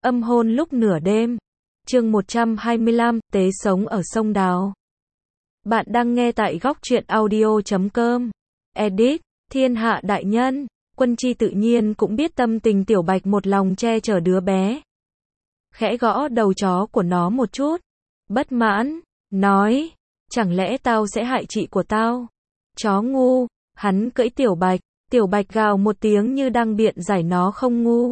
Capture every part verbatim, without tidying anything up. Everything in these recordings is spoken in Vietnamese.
Âm hôn lúc nửa đêm. Chương một trăm hai mươi lăm, tế sống ở sông Đào. Bạn đang nghe tại góc truyện audio chấm com. Edit, thiên hạ đại nhân. Quân Chi tự nhiên cũng biết tâm tình Tiểu Bạch một lòng che chở đứa bé. Khẽ gõ đầu chó của nó một chút. Bất mãn, nói, chẳng lẽ tao sẽ hại chị của tao? Chó ngu, hắn cưỡi Tiểu Bạch. Tiểu Bạch gào một tiếng như đang biện giải nó không ngu.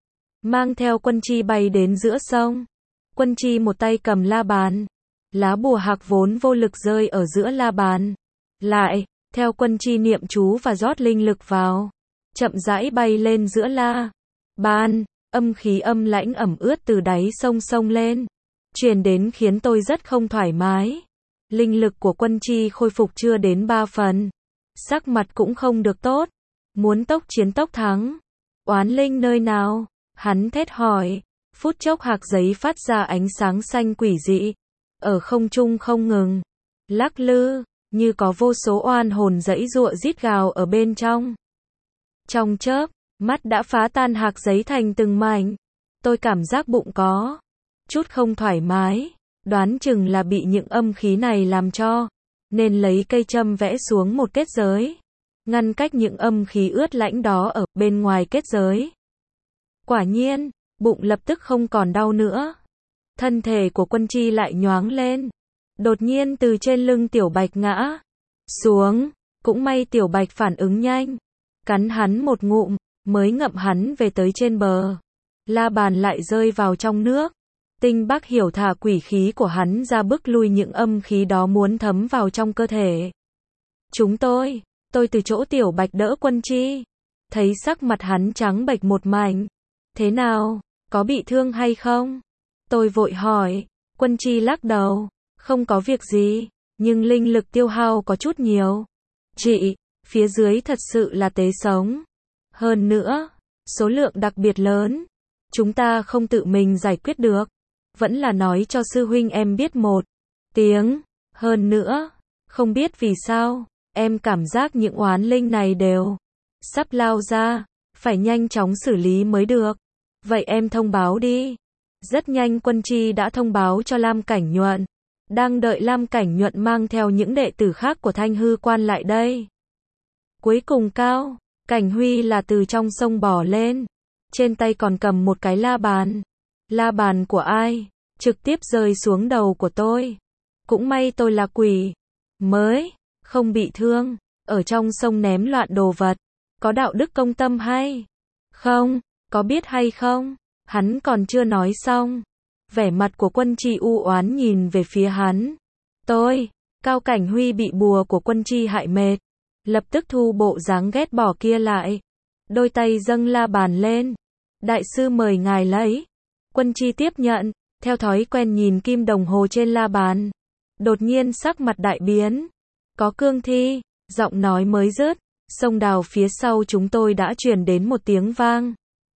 Mang theo Quân Chi bay đến giữa sông. Quân Chi một tay cầm la bàn. Lá bùa hạc vốn vô lực rơi ở giữa la bàn. Lại, theo Quân Chi niệm chú và rót linh lực vào. Chậm rãi bay lên giữa la bàn. Âm khí âm lãnh ẩm ướt từ đáy sông sông lên. Truyền đến khiến tôi rất không thoải mái. Linh lực của Quân Chi khôi phục chưa đến ba phần. Sắc mặt cũng không được tốt. Muốn tốc chiến tốc thắng. Oán linh nơi nào? Hắn thét hỏi. Phút chốc hạc giấy phát ra ánh sáng xanh quỷ dị. Ở không trung không ngừng. Lắc lư, như có vô số oan hồn giãy giụa rít gào ở bên trong. Trong chớp, mắt đã phá tan hạc giấy thành từng mảnh. Tôi cảm giác bụng có chút không thoải mái. Đoán chừng là bị những âm khí này làm cho. Nên lấy cây châm vẽ xuống một kết giới. Ngăn cách những âm khí ướt lạnh đó ở bên ngoài kết giới. Quả nhiên, bụng lập tức không còn đau nữa. Thân thể của Quân Chi lại nhoáng lên. Đột nhiên từ trên lưng Tiểu Bạch ngã xuống. Cũng may Tiểu Bạch phản ứng nhanh. Cắn hắn một ngụm, mới ngậm hắn về tới trên bờ. La bàn lại rơi vào trong nước. Tinh Bắc hiểu thả quỷ khí của hắn ra bức lui những âm khí đó muốn thấm vào trong cơ thể. Chúng tôi, tôi từ chỗ Tiểu Bạch đỡ Quân Chi. Thấy sắc mặt hắn trắng bệch một mảnh. Thế nào, có bị thương hay không? Tôi vội hỏi. Quân Chi lắc đầu. Không có việc gì, nhưng linh lực tiêu hao có chút nhiều. Chị, phía dưới thật sự là tế sống. Hơn nữa, số lượng đặc biệt lớn. Chúng ta không tự mình giải quyết được. Vẫn là nói cho sư huynh em biết một tiếng. Hơn nữa, không biết vì sao, em cảm giác những oán linh này đều sắp lao ra. Phải nhanh chóng xử lý mới được. Vậy em thông báo đi. Rất nhanh Quân Chi đã thông báo cho Lam Cảnh Nhuận. Đang đợi Lam Cảnh Nhuận mang theo những đệ tử khác của Thanh Hư Quan lại đây. Cuối cùng Cao Cảnh Huy là từ trong sông bò lên. Trên tay còn cầm một cái la bàn. La bàn của ai? Trực tiếp rơi xuống đầu của tôi. Cũng may tôi là quỷ. Mới, không bị thương. Ở trong sông ném loạn đồ vật. Có đạo đức công tâm hay không? Có biết hay không? Hắn còn chưa nói xong. Vẻ mặt của Quân Chi u oán nhìn về phía hắn. Tôi, Cao Cảnh Huy bị bùa của Quân Chi hại mệt. Lập tức thu bộ dáng ghét bỏ kia lại. Đôi tay dâng la bàn lên. Đại sư mời ngài lấy. Quân Chi tiếp nhận. Theo thói quen nhìn kim đồng hồ trên la bàn. Đột nhiên sắc mặt đại biến. Có cương thi. Giọng nói mới dứt. Sông Đào phía sau chúng tôi đã truyền đến một tiếng vang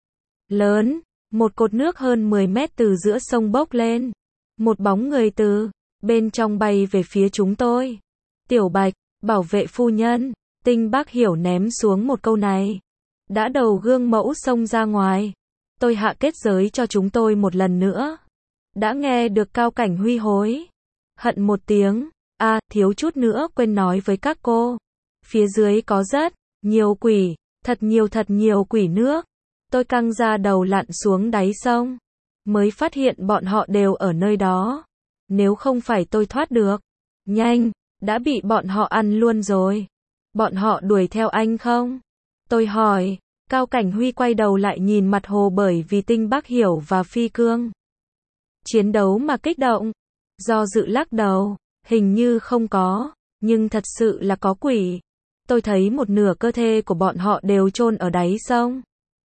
lớn. Một cột nước hơn mười mét từ giữa sông bốc lên. Một bóng người từ bên trong bay về phía chúng tôi. Tiểu Bạch, bảo vệ phu nhân. Tinh Bắc hiểu ném xuống một câu này. Đã đầu gương mẫu xông ra ngoài. Tôi hạ kết giới cho chúng tôi một lần nữa. Đã nghe được Cao Cảnh Huy hối hận một tiếng. A, à, thiếu chút nữa quên nói với các cô. Phía dưới có rất nhiều quỷ. Thật nhiều thật nhiều quỷ nước. Tôi căng ra đầu lặn xuống đáy sông. Mới phát hiện bọn họ đều ở nơi đó. Nếu không phải tôi thoát được nhanh, đã bị bọn họ ăn luôn rồi. Bọn họ đuổi theo anh không? Tôi hỏi. Cao Cảnh Huy quay đầu lại nhìn mặt hồ bởi vì Tinh Bắc Hiểu và Phi Cương chiến đấu mà kích động. Do dự lắc đầu. Hình như không có. Nhưng thật sự là có quỷ. Tôi thấy một nửa cơ thể của bọn họ đều chôn ở đáy sông.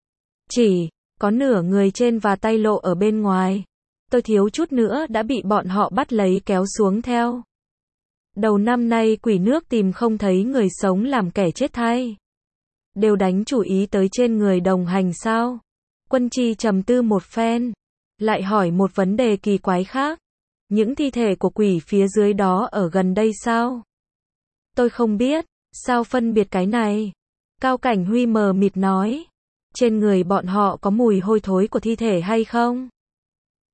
Chỉ có nửa người trên và tay lộ ở bên ngoài. Tôi thiếu chút nữa đã bị bọn họ bắt lấy kéo xuống theo. Đầu năm nay quỷ nước tìm không thấy người sống làm kẻ chết thay. Đều đánh chủ ý tới trên người đồng hành sao? Quân Chi trầm tư một phen. Lại hỏi một vấn đề kỳ quái khác. Những thi thể của quỷ phía dưới đó ở gần đây sao? Tôi không biết. Sao phân biệt cái này? Cao Cảnh Huy mờ mịt nói. Trên người bọn họ có mùi hôi thối của thi thể hay không?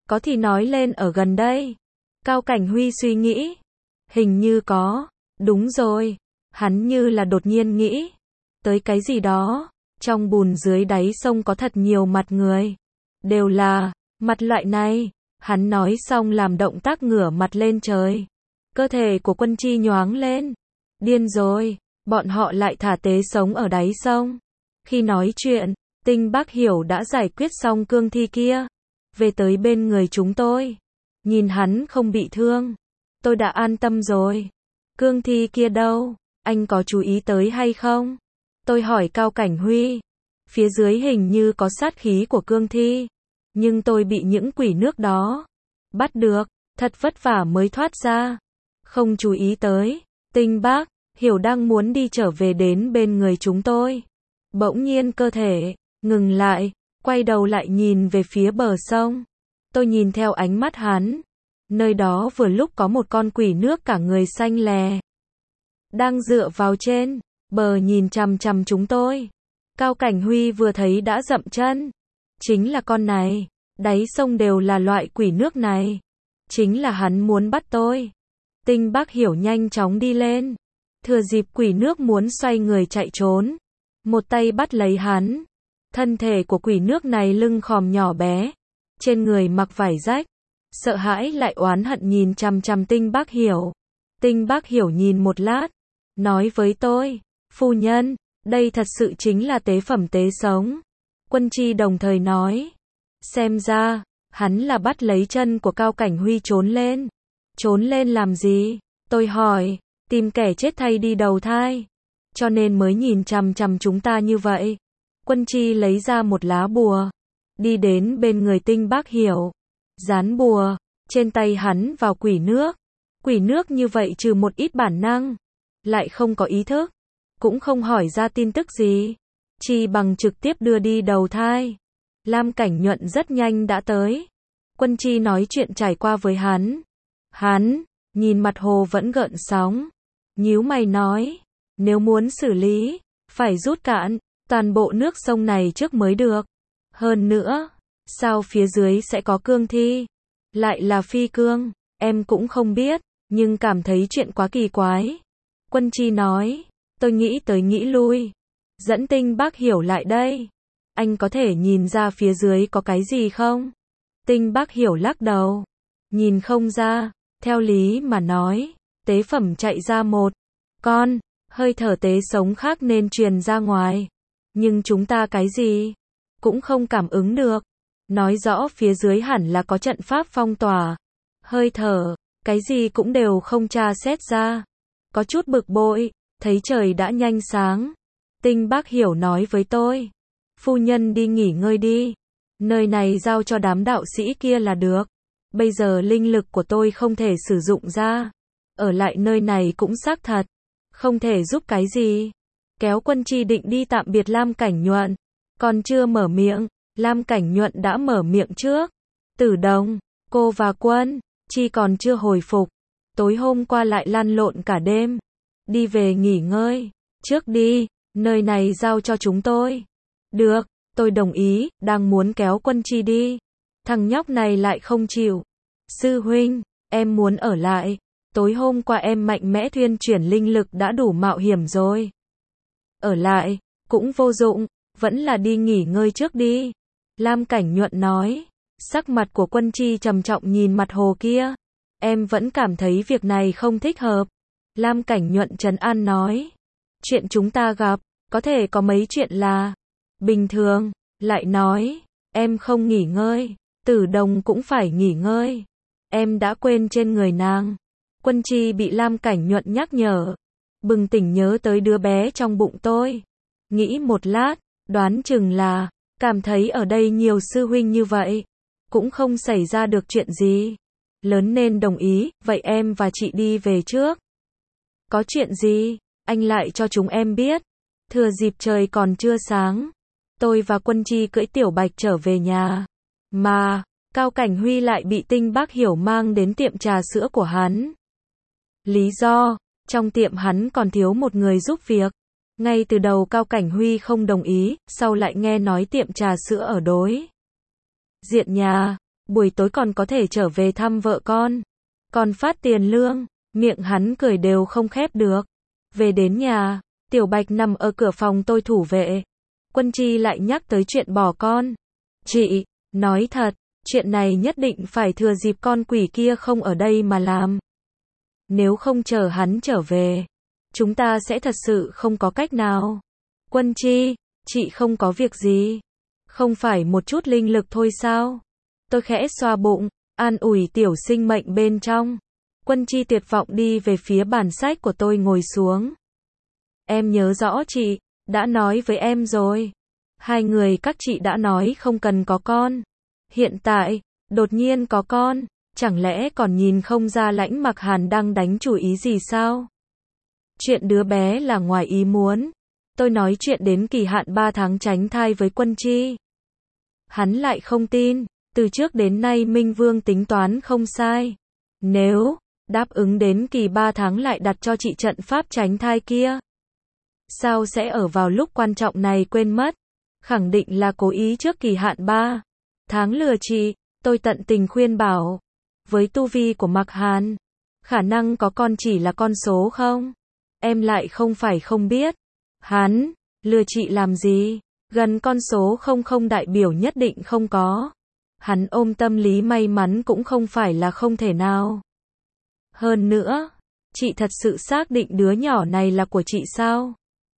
Có thì nói lên ở gần đây. Cao Cảnh Huy suy nghĩ. Hình như có. Đúng rồi. Hắn như là đột nhiên nghĩ tới cái gì đó. Trong bùn dưới đáy sông có thật nhiều mặt người. Đều là mặt loại này. Hắn nói xong làm động tác ngửa mặt lên trời. Cơ thể của Quân Chi nhoáng lên. Điên rồi. Bọn họ lại thả tế sống ở đáy sông. Khi nói chuyện, Tinh Bác Hiểu đã giải quyết xong cương thi kia. Về tới bên người chúng tôi. Nhìn hắn không bị thương. Tôi đã an tâm rồi. Cương thi kia đâu? Anh có chú ý tới hay không? Tôi hỏi Cao Cảnh Huy. Phía dưới hình như có sát khí của cương thi. Nhưng tôi bị những quỷ nước đó bắt được. Thật vất vả mới thoát ra. Không chú ý tới. Tinh Bác Hiểu đang muốn đi trở về đến bên người chúng tôi. Bỗng nhiên cơ thể ngừng lại, quay đầu lại nhìn về phía bờ sông. Tôi nhìn theo ánh mắt hắn. Nơi đó vừa lúc có một con quỷ nước cả người xanh lè. Đang dựa vào trên bờ nhìn chằm chằm chúng tôi. Cao Cảnh Huy vừa thấy đã dậm chân. Chính là con này. Đáy sông đều là loại quỷ nước này. Chính là hắn muốn bắt tôi. Tinh Bác Hiểu nhanh chóng đi lên. Thừa dịp quỷ nước muốn xoay người chạy trốn. Một tay bắt lấy hắn. Thân thể của quỷ nước này lưng khòm nhỏ bé. Trên người mặc vải rách. Sợ hãi lại oán hận nhìn chằm chằm Tinh Bác Hiểu. Tinh Bác Hiểu nhìn một lát. Nói với tôi. Phu nhân, đây thật sự chính là tế phẩm tế sống. Quân Chi đồng thời nói. Xem ra, hắn là bắt lấy chân của Cao Cảnh Huy trốn lên. Trốn lên làm gì? Tôi hỏi. Tìm kẻ chết thay đi đầu thai. Cho nên mới nhìn chằm chằm chúng ta như vậy. Quân Chi lấy ra một lá bùa. Đi đến bên người Tinh Bác Hiểu. Dán bùa. Trên tay hắn vào quỷ nước. Quỷ nước như vậy trừ một ít bản năng. Lại không có ý thức. Cũng không hỏi ra tin tức gì. Chi bằng trực tiếp đưa đi đầu thai. Lam Cảnh Nhuận rất nhanh đã tới. Quân Chi nói chuyện trải qua với hắn. Hắn, nhìn mặt hồ vẫn gợn sóng. Nhíu mày nói. Nếu muốn xử lý, phải rút cạn toàn bộ nước sông này trước mới được. Hơn nữa, sao phía dưới sẽ có cương thi? Lại là phi cương, em cũng không biết, nhưng cảm thấy chuyện quá kỳ quái. Quân Chi nói. Tôi nghĩ tới nghĩ lui. Dẫn Tinh Bác Hiểu lại đây. Anh có thể nhìn ra phía dưới có cái gì không? Tinh Bác Hiểu lắc đầu. Nhìn không ra. Theo lý mà nói, tế phẩm chạy ra một con, hơi thở tế sống khác nên truyền ra ngoài. Nhưng chúng ta cái gì cũng không cảm ứng được. Nói rõ phía dưới hẳn là có trận pháp phong tỏa. Hơi thở, cái gì cũng đều không tra xét ra. Có chút bực bội, thấy trời đã nhanh sáng. Tinh Bác Hiểu nói với tôi. Phu nhân đi nghỉ ngơi đi. Nơi này giao cho đám đạo sĩ kia là được. Bây giờ linh lực của tôi không thể sử dụng ra. Ở lại nơi này cũng xác thật. Không thể giúp cái gì. Kéo Quân Chi định đi tạm biệt Lam Cảnh Nhuận. Còn chưa mở miệng, Lam Cảnh Nhuận đã mở miệng trước. Tử Đồng, cô và Quân Chi còn chưa hồi phục. Tối hôm qua lại lăn lộn cả đêm. Đi về nghỉ ngơi. Trước đi, nơi này giao cho chúng tôi. Được, tôi đồng ý, đang muốn kéo Quân Chi đi. Thằng nhóc này lại không chịu. Sư huynh, em muốn ở lại. Tối hôm qua em mạnh mẽ thuyên chuyển linh lực đã đủ mạo hiểm rồi. Ở lại, cũng vô dụng, vẫn là đi nghỉ ngơi trước đi. Lam Cảnh Nhuận nói. Sắc mặt của Quân Chi trầm trọng nhìn mặt hồ kia. Em vẫn cảm thấy việc này không thích hợp. Lam Cảnh Nhuận trấn an nói. Chuyện chúng ta gặp, có thể có mấy chuyện là bình thường. Lại nói, em không nghỉ ngơi, Tử Đồng cũng phải nghỉ ngơi. Em đã quên trên người nàng. Quân Chi bị Lam Cảnh Nhuận nhắc nhở. Bừng tỉnh nhớ tới đứa bé trong bụng tôi. Nghĩ một lát, đoán chừng là cảm thấy ở đây nhiều sư huynh như vậy. Cũng không xảy ra được chuyện gì. Lớn nên đồng ý, vậy em và chị đi về trước. Có chuyện gì, anh lại cho chúng em biết. Thừa dịp trời còn chưa sáng, tôi và Quân Chi cưỡi Tiểu Bạch trở về nhà. Mà, Cao Cảnh Huy lại bị Tinh Bác Hiểu mang đến tiệm trà sữa của hắn. Lý do, trong tiệm hắn còn thiếu một người giúp việc. Ngay từ đầu Cao Cảnh Huy không đồng ý, sau lại nghe nói tiệm trà sữa ở đối diện nhà. buổi tối còn có thể trở về thăm vợ con. Còn phát tiền lương, miệng hắn cười đều không khép được. Về đến nhà, Tiểu Bạch nằm ở cửa phòng tôi thủ vệ. Quân Chi lại nhắc tới chuyện bỏ con. Chị, nói thật, chuyện này nhất định phải thừa dịp con quỷ kia không ở đây mà làm. Nếu không chờ hắn trở về, chúng ta sẽ thật sự không có cách nào. Quân Chi, chị không có việc gì. Không phải một chút linh lực thôi sao? Tôi khẽ xoa bụng, an ủi tiểu sinh mệnh bên trong. Quân Chi tuyệt vọng đi về phía bàn sách của tôi ngồi xuống. Em nhớ rõ chị, đã nói với em rồi. Hai người các chị đã nói không cần có con. Hiện tại, đột nhiên có con, chẳng lẽ còn nhìn không ra Lãnh Mặc Hàn đang đánh chủ ý gì sao? Chuyện đứa bé là ngoài ý muốn. Tôi nói chuyện đến kỳ hạn ba tháng tránh thai với Quân Chi. Hắn lại không tin, từ trước đến nay Minh Vương tính toán không sai. Nếu đáp ứng đến kỳ ba tháng lại đặt cho chị trận pháp tránh thai kia, sao sẽ ở vào lúc quan trọng này quên mất? Khẳng định là cố ý trước kỳ hạn ba tháng lừa chị. Tôi tận tình khuyên bảo, với tu vi của Mặc Hàn, khả năng có con chỉ là con số không? Em lại không phải không biết. Hắn lừa chị làm gì? Gần con số không không đại biểu nhất định không có. Hắn ôm tâm lý may mắn cũng không phải là không thể nào. Hơn nữa, chị thật sự xác định đứa nhỏ này là của chị sao?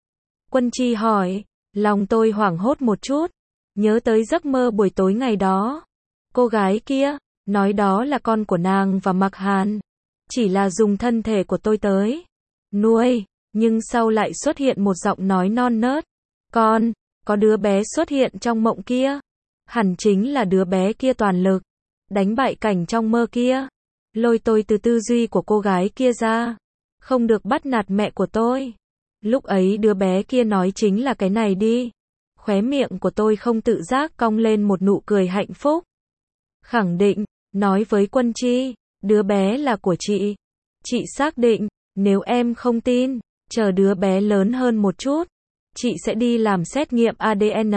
Quân Chi hỏi, lòng tôi hoảng hốt một chút, nhớ tới giấc mơ buổi tối ngày đó. Cô gái kia, nói đó là con của nàng và Mặc Hàn. Chỉ là dùng thân thể của tôi tới nuôi, nhưng sau lại xuất hiện một giọng nói non nớt. Con, có đứa bé xuất hiện trong mộng kia. Hẳn chính là đứa bé kia toàn lực đánh bại cảnh trong mơ kia. Lôi tôi từ tư duy của cô gái kia ra. Không được bắt nạt mẹ của tôi. Lúc ấy đứa bé kia nói chính là cái này đi. Khóe miệng của tôi không tự giác cong lên một nụ cười hạnh phúc. Khẳng định, nói với Quân Chi, đứa bé là của chị. Chị xác định, nếu em không tin, chờ đứa bé lớn hơn một chút, chị sẽ đi làm xét nghiệm a đê en.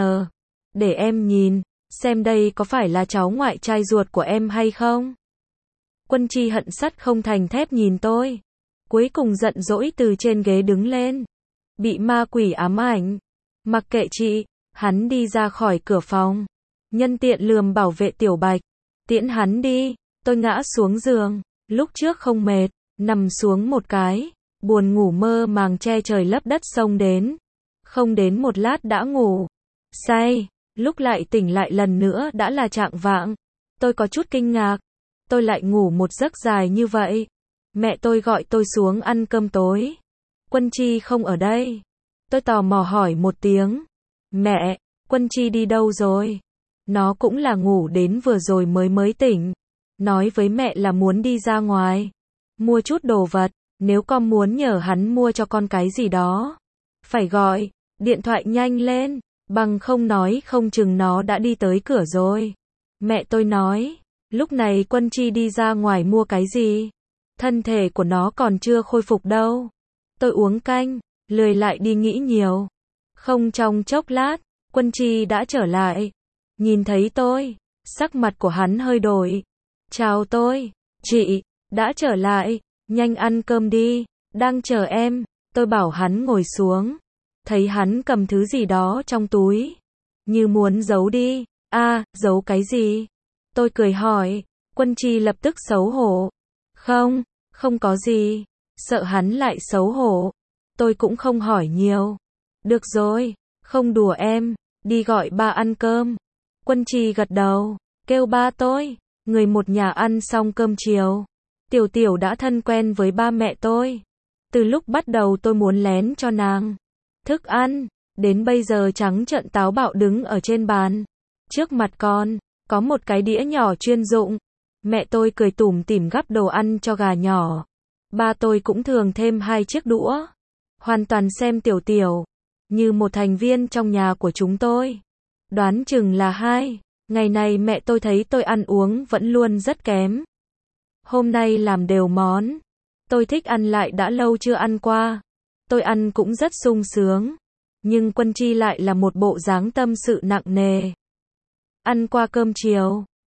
Để em nhìn, xem đây có phải là cháu ngoại trai ruột của em hay không? Quân Chi hận sắt không thành thép nhìn tôi. Cuối cùng giận dỗi từ trên ghế đứng lên. Bị ma quỷ ám ảnh. Mặc kệ chị, hắn đi ra khỏi cửa phòng. Nhân tiện lườm bảo vệ Tiểu Bạch. Tiễn hắn đi, tôi ngã xuống giường. Lúc trước không mệt, nằm xuống một cái. Buồn ngủ mơ màng che trời lấp đất xông đến. Không đến một lát đã ngủ say. Lúc lại tỉnh lại lần nữa đã là chạng vạng. Tôi có chút kinh ngạc. Tôi lại ngủ một giấc dài như vậy. Mẹ tôi gọi tôi xuống ăn cơm tối. Quân Chi không ở đây. Tôi tò mò hỏi một tiếng. Mẹ, Quân Chi đi đâu rồi? Nó cũng là ngủ đến vừa rồi mới mới tỉnh. Nói với mẹ là muốn đi ra ngoài. Mua chút đồ vật. Nếu con muốn nhờ hắn mua cho con cái gì đó, phải gọi điện thoại nhanh lên. Bằng không nói không chừng nó đã đi tới cửa rồi. Mẹ tôi nói, lúc này Quân Chi đi ra ngoài mua cái gì? Thân thể của nó còn chưa khôi phục đâu. Tôi uống canh, lười lại đi nghĩ nhiều. Không trong chốc lát, Quân Chi đã trở lại. Nhìn thấy tôi, sắc mặt của hắn hơi đổi. Chào tôi, chị, đã trở lại, nhanh ăn cơm đi, đang chờ em. Tôi bảo hắn ngồi xuống. Thấy hắn cầm thứ gì đó trong túi. Như muốn giấu đi. A, à, giấu cái gì? Tôi cười hỏi. Quân Chi lập tức xấu hổ. Không, không có gì. Sợ hắn lại xấu hổ. Tôi cũng không hỏi nhiều. Được rồi, không đùa em. Đi gọi ba ăn cơm. Quân Chi gật đầu. Kêu ba tôi. Người một nhà ăn xong cơm chiều. Tiểu Tiểu đã thân quen với ba mẹ tôi. Từ lúc bắt đầu tôi muốn lén cho nàng thức ăn, đến bây giờ trắng trợn táo bạo đứng ở trên bàn. Trước mặt con, có một cái đĩa nhỏ chuyên dụng. Mẹ tôi cười tủm tỉm gắp đồ ăn cho gà nhỏ. Ba tôi cũng thường thêm hai chiếc đũa. Hoàn toàn xem Tiểu Tiểu như một thành viên trong nhà của chúng tôi. Đoán chừng là hai. Ngày này mẹ tôi thấy tôi ăn uống vẫn luôn rất kém. Hôm nay làm đều món tôi thích ăn lại đã lâu chưa ăn qua. Tôi ăn cũng rất sung sướng. Nhưng Quân Chi lại là một bộ dáng tâm sự nặng nề. Ăn qua cơm chiều,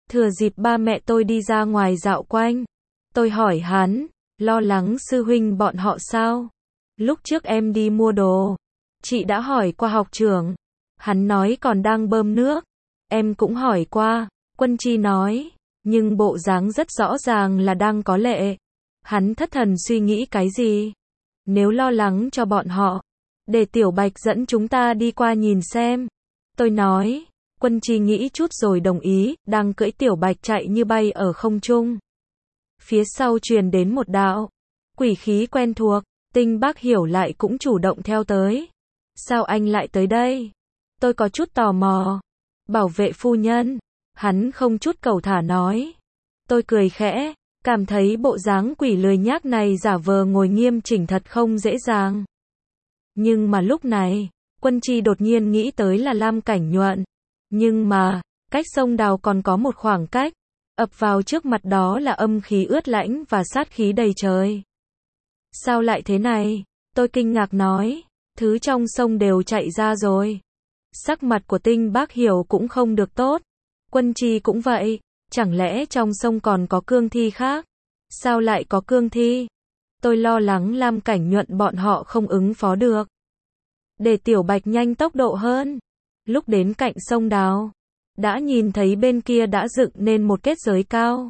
Thừa dịp ba mẹ tôi đi ra ngoài dạo quanh, tôi hỏi hắn, lo lắng sư huynh bọn họ sao? Lúc trước em đi mua đồ, chị đã hỏi qua học trưởng, hắn nói còn đang bơm nước. Em cũng hỏi qua, Quân Chi nói, nhưng bộ dáng rất rõ ràng là đang có lệ. Hắn thất thần suy nghĩ cái gì? Nếu lo lắng cho bọn họ, để Tiểu Bạch dẫn chúng ta đi qua nhìn xem. Tôi nói, Quân Chi nghĩ chút rồi đồng ý, đang cưỡi Tiểu Bạch chạy như bay ở không trung. Phía sau truyền đến một đạo quỷ khí quen thuộc, Tinh Bác Hiểu lại cũng chủ động theo tới. Sao anh lại tới đây? Tôi có chút tò mò. Bảo vệ phu nhân, hắn không chút cầu thả nói. Tôi cười khẽ, cảm thấy bộ dáng quỷ lười nhác này giả vờ ngồi nghiêm chỉnh thật không dễ dàng. Nhưng mà lúc này, Quân Chi đột nhiên nghĩ tới là Lam Cảnh Nhuận. Nhưng mà, cách sông Đào còn có một khoảng cách, ập vào trước mặt đó là âm khí ướt lãnh và sát khí đầy trời. Sao lại thế này? Tôi kinh ngạc nói, thứ trong sông đều chạy ra rồi. Sắc mặt của Tinh Bác Hiểu cũng không được tốt. Quân Chi cũng vậy, chẳng lẽ trong sông còn có cương thi khác? Sao lại có cương thi? Tôi lo lắng Lam Cảnh Nhuận bọn họ không ứng phó được. Để Tiểu Bạch nhanh tốc độ hơn. Lúc đến cạnh sông Đào, đã nhìn thấy bên kia đã dựng nên một kết giới cao.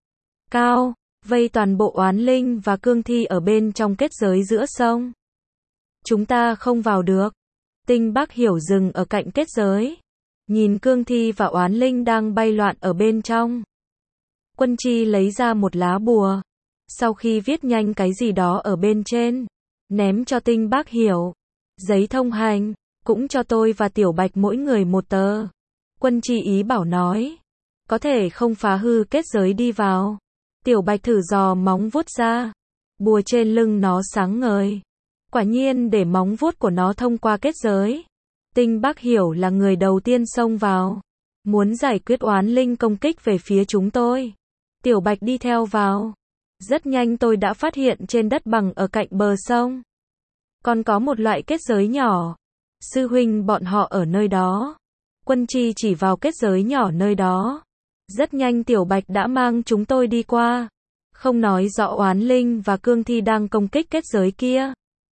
Cao, vây toàn bộ oán linh và cương thi ở bên trong kết giới giữa sông. Chúng ta không vào được. Tinh Bác Hiểu dừng ở cạnh kết giới, nhìn cương thi và oán linh đang bay loạn ở bên trong. Quân Chi lấy ra một lá bùa, sau khi viết nhanh cái gì đó ở bên trên, ném cho Tinh Bác Hiểu. Giấy thông hành, cũng cho tôi và Tiểu Bạch mỗi người một tờ. Quân Chi ý bảo nói, có thể không phá hư kết giới đi vào. Tiểu Bạch thử dò móng vuốt ra, bùa trên lưng nó sáng ngời. Quả nhiên để móng vuốt của nó thông qua kết giới. Tinh Bác Hiểu là người đầu tiên xông vào, muốn giải quyết oán linh công kích về phía chúng tôi. Tiểu Bạch đi theo vào. Rất nhanh tôi đã phát hiện trên đất bằng ở cạnh bờ sông, còn có một loại kết giới nhỏ. Sư huynh bọn họ ở nơi đó. Quân Chi chỉ vào kết giới nhỏ nơi đó. Rất nhanh Tiểu Bạch đã mang chúng tôi đi qua. Không nói rõ oán linh và cương thi đang công kích kết giới kia.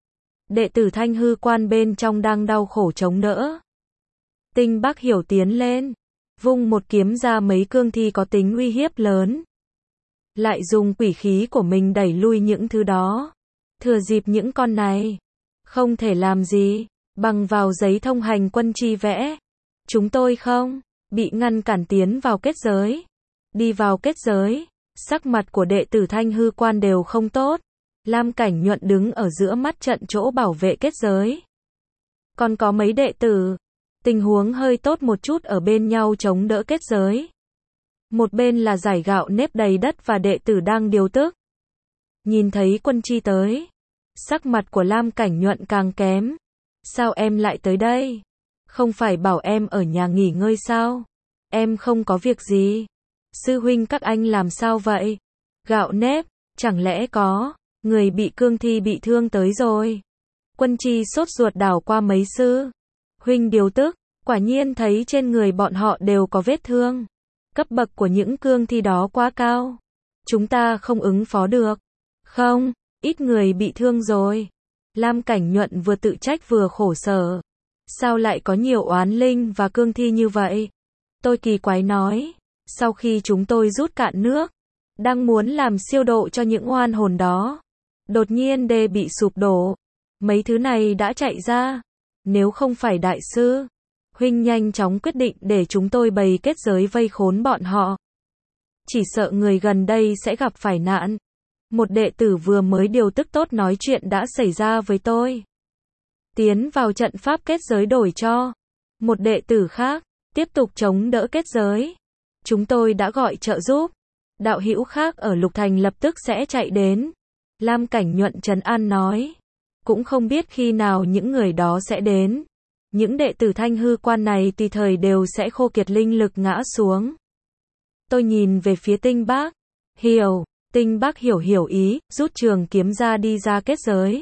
Đệ tử Thanh Hư Quan bên trong đang đau khổ chống đỡ. Tinh Bác Hiểu tiến lên, vung một kiếm ra mấy cương thi có tính uy hiếp lớn. Lại dùng quỷ khí của mình đẩy lui những thứ đó. Thừa dịp những con này không thể làm gì, bằng vào giấy thông hành Quân Chi vẽ. Chúng tôi không bị ngăn cản tiến vào kết giới. Đi vào kết giới, sắc mặt của đệ tử Thanh Hư Quan đều không tốt. Lam Cảnh Nhuận đứng ở giữa mắt trận chỗ bảo vệ kết giới. Còn có mấy đệ tử, tình huống hơi tốt một chút ở bên nhau chống đỡ kết giới. Một bên là giải gạo nếp đầy đất và đệ tử đang điều tức. Nhìn thấy Quân Chi tới, sắc mặt của Lam Cảnh Nhuận càng kém. Sao em lại tới đây? Không phải bảo em ở nhà nghỉ ngơi sao? Em không có việc gì. Sư huynh các anh làm sao vậy? Gạo nếp, chẳng lẽ có người bị cương thi bị thương tới rồi? Quân Chi sốt ruột đảo qua mấy sư huynh điều tức, quả nhiên thấy trên người bọn họ đều có vết thương. Cấp bậc của những cương thi đó quá cao, chúng ta không ứng phó được. Không, ít người bị thương rồi. Lam Cảnh Nhuận vừa tự trách vừa khổ sở. Sao lại có nhiều oán linh và cương thi như vậy? Tôi kỳ quái nói, sau khi chúng tôi rút cạn nước, đang muốn làm siêu độ cho những oan hồn đó, đột nhiên đê bị sụp đổ. Mấy thứ này đã chạy ra. Nếu không phải đại sư huynh nhanh chóng quyết định để chúng tôi bày kết giới vây khốn bọn họ, chỉ sợ người gần đây sẽ gặp phải nạn. Một đệ tử vừa mới điều tức tốt nói chuyện đã xảy ra với tôi. Tiến vào trận pháp kết giới đổi cho một đệ tử khác, tiếp tục chống đỡ kết giới. Chúng tôi đã gọi trợ giúp. Đạo hữu khác ở Lục Thành lập tức sẽ chạy đến. Lam Cảnh Nhuận trấn an nói. Cũng không biết khi nào những người đó sẽ đến. Những đệ tử Thanh Hư Quan này tùy thời đều sẽ khô kiệt linh lực ngã xuống. Tôi nhìn về phía Tinh Bác Hiểu. Tinh Bác Hiểu hiểu ý, rút trường kiếm ra đi ra kết giới.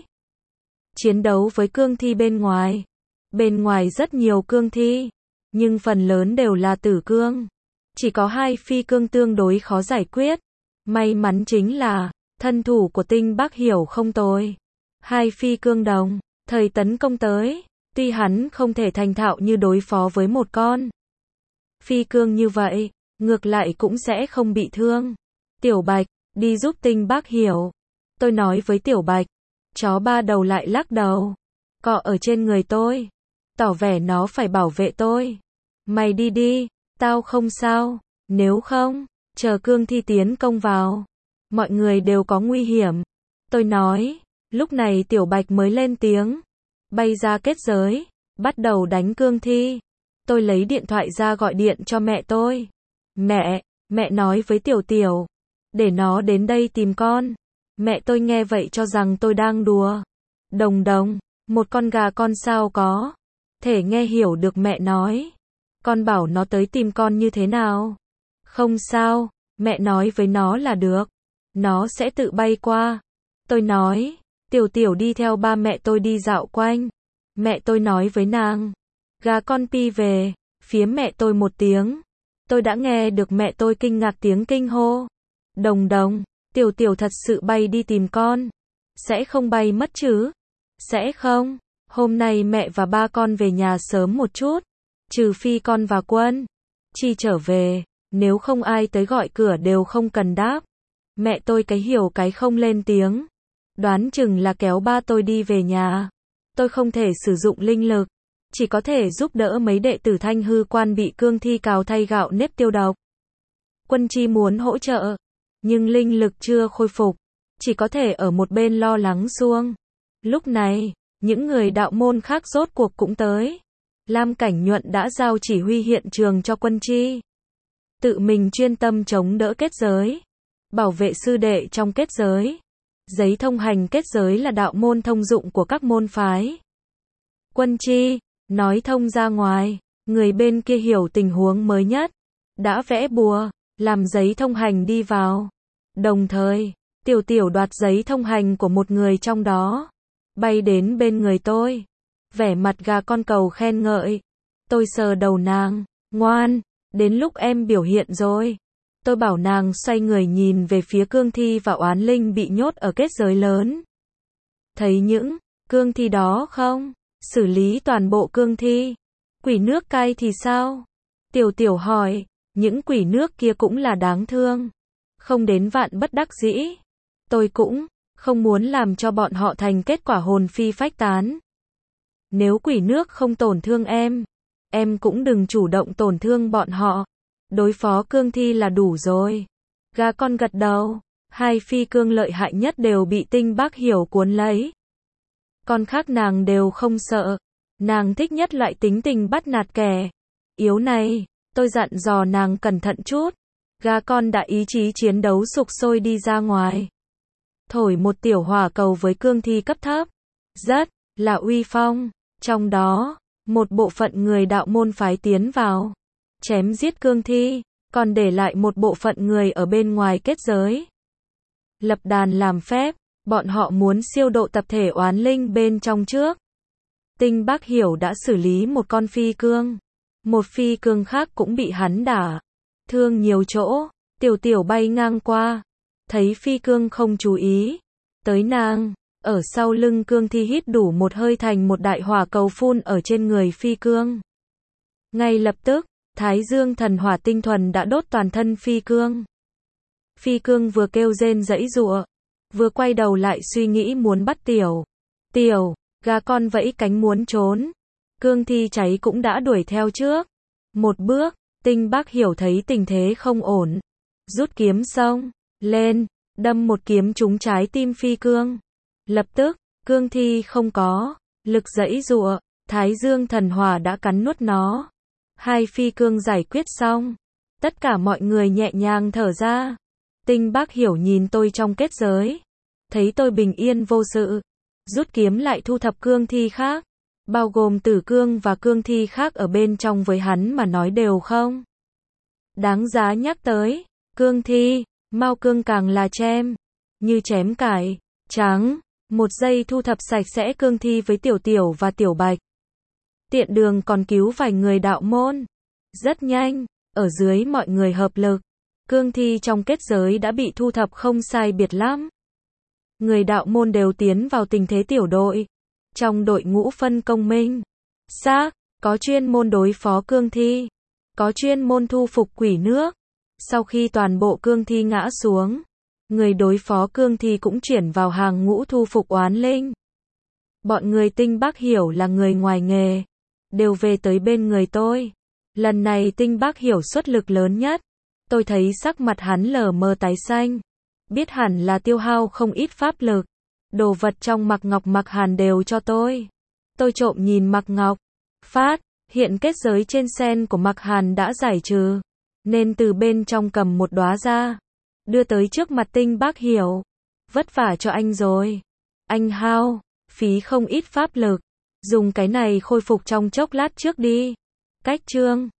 Chiến đấu với cương thi bên ngoài. Bên ngoài rất nhiều cương thi, nhưng phần lớn đều là tử cương. Chỉ có hai phi cương tương đối khó giải quyết. May mắn chính là, thân thủ của Tinh Bắc Hiểu không tồi. Hai phi cương đồng, thời tấn công tới, tuy hắn không thể thành thạo như đối phó với một con phi cương như vậy, ngược lại cũng sẽ không bị thương. Tiểu Bạch, đi giúp Tinh Bắc Hiểu. Tôi nói với Tiểu Bạch, chó ba đầu lại lắc đầu, cọ ở trên người tôi, tỏ vẻ nó phải bảo vệ tôi. Mày đi đi, tao không sao, nếu không, chờ cương thi tiến công vào, mọi người đều có nguy hiểm. Tôi nói, lúc này Tiểu Bạch mới lên tiếng, bay ra kết giới, bắt đầu đánh cương thi. Tôi lấy điện thoại ra gọi điện cho mẹ tôi. Mẹ, mẹ nói với Tiểu Tiểu, để nó đến đây tìm con. Mẹ tôi nghe vậy cho rằng tôi đang đùa. Đồng đồng, một con gà con sao có thể nghe hiểu được mẹ nói. Con bảo nó tới tìm con như thế nào? Không sao, mẹ nói với nó là được. Nó sẽ tự bay qua. Tôi nói, Tiểu Tiểu đi theo ba mẹ tôi đi dạo quanh. Mẹ tôi nói với nàng, gà con pi về, phía mẹ tôi một tiếng. Tôi đã nghe được mẹ tôi kinh ngạc tiếng kinh hô. Đồng đồng, Tiểu Tiểu thật sự bay đi tìm con. Sẽ không bay mất chứ? Sẽ không. Hôm nay mẹ và ba con về nhà sớm một chút. Trừ phi con và Quân Chi trở về, nếu không ai tới gọi cửa đều không cần đáp. Mẹ tôi cái hiểu cái không lên tiếng. Đoán chừng là kéo ba tôi đi về nhà. Tôi không thể sử dụng linh lực, chỉ có thể giúp đỡ mấy đệ tử Thanh Hư Quan bị cương thi cào thay gạo nếp tiêu độc. Quân Chi muốn hỗ trợ, nhưng linh lực chưa khôi phục, chỉ có thể ở một bên lo lắng xuông. Lúc này, những người đạo môn khác rốt cuộc cũng tới. Lam Cảnh Nhuận đã giao chỉ huy hiện trường cho Quân Chi. Tự mình chuyên tâm chống đỡ kết giới, bảo vệ sư đệ trong kết giới. Giấy thông hành kết giới là đạo môn thông dụng của các môn phái. Quân Chi nói thông ra ngoài, người bên kia hiểu tình huống mới nhất, đã vẽ bùa, làm giấy thông hành đi vào. Đồng thời, Tiểu Tiểu đoạt giấy thông hành của một người trong đó, bay đến bên người tôi, vẻ mặt gà con cầu khen ngợi. Tôi sờ đầu nàng, ngoan, đến lúc em biểu hiện rồi. Tôi bảo nàng xoay người nhìn về phía cương thi và oán linh bị nhốt ở kết giới lớn. Thấy những cương thi đó không? Xử lý toàn bộ cương thi. Quỷ nước cay thì sao? Tiểu Tiểu hỏi, những quỷ nước kia cũng là đáng thương. Không đến vạn bất đắc dĩ. Tôi cũng không muốn làm cho bọn họ thành kết quả hồn phi phách tán. Nếu quỷ nước không tổn thương em, em cũng đừng chủ động tổn thương bọn họ. Đối phó cương thi là đủ rồi. Gà con gật đầu. Hai phi cương lợi hại nhất đều bị Tinh Bắc Hiểu cuốn lấy. Con khác nàng đều không sợ. Nàng thích nhất loại tính tình bắt nạt kẻ yếu này. Tôi dặn dò nàng cẩn thận chút. Gà con đã ý chí chiến đấu sục sôi đi ra ngoài. Thổi một tiểu hỏa cầu với cương thi cấp thấp. Rất là uy phong. Trong đó, một bộ phận người đạo môn phái tiến vào, chém giết cương thi, còn để lại một bộ phận người ở bên ngoài kết giới. Lập đàn làm phép, bọn họ muốn siêu độ tập thể oán linh bên trong trước. Tinh Bắc Hiểu đã xử lý một con phi cương. Một phi cương khác cũng bị hắn đả thương nhiều chỗ. Tiểu Tiểu bay ngang qua, thấy phi cương không chú ý tới nàng, ở sau lưng cương thi hít đủ một hơi thành một đại hỏa cầu phun ở trên người phi cương. Ngay lập tức, Thái Dương thần hỏa tinh thuần đã đốt toàn thân phi cương. Phi cương vừa kêu rên giãy giụa, vừa quay đầu lại suy nghĩ muốn bắt Tiểu Tiểu, gà con vẫy cánh muốn trốn. Cương thi cháy cũng đã đuổi theo trước. Một bước, Tinh Bắc Hiểu thấy tình thế không ổn. Rút kiếm xông lên, đâm một kiếm trúng trái tim phi cương. Lập tức, cương thi không có lực giãy giụa, Thái Dương thần hỏa đã cắn nuốt nó. Hai phi cương giải quyết xong, tất cả mọi người nhẹ nhàng thở ra. Tinh Bắc Hiểu nhìn tôi trong kết giới, thấy tôi bình yên vô sự, rút kiếm lại thu thập cương thi khác, bao gồm tử cương và cương thi khác ở bên trong, với hắn mà nói đều không đáng giá nhắc tới. Cương thi, mau cương càng là chém như chém cải trắng. Một giây thu thập sạch sẽ cương thi với Tiểu Tiểu và Tiểu Bạch. Tiện đường còn cứu vài người đạo môn. Rất nhanh, Ở dưới mọi người hợp lực, cương thi trong kết giới đã bị thu thập không sai biệt lắm. Người đạo môn đều tiến vào tình thế tiểu đội. Trong đội ngũ phân công minh xác, có chuyên môn đối phó cương thi, có chuyên môn thu phục quỷ nước. Sau khi toàn bộ cương thi ngã xuống, người đối phó cương thi cũng chuyển vào hàng ngũ thu phục oán linh. Bọn người Tinh Bác Hiểu là người ngoài nghề, đều về tới bên người tôi. Lần này Tinh Bác Hiểu xuất lực lớn nhất. Tôi thấy sắc mặt hắn lờ mờ tái xanh, biết hẳn là tiêu hao không ít pháp lực. Đồ vật trong mặc ngọc mặc hàn đều cho tôi. Tôi trộm nhìn mặc ngọc, phát hiện kết giới trên sen của mặc hàn đã giải trừ, nên từ bên trong cầm một đóa ra, đưa tới trước mặt Tinh Bác Hiểu. Vất vả cho anh rồi. Anh hao phí không ít pháp lực, dùng cái này khôi phục trong chốc lát trước đi. Cách chương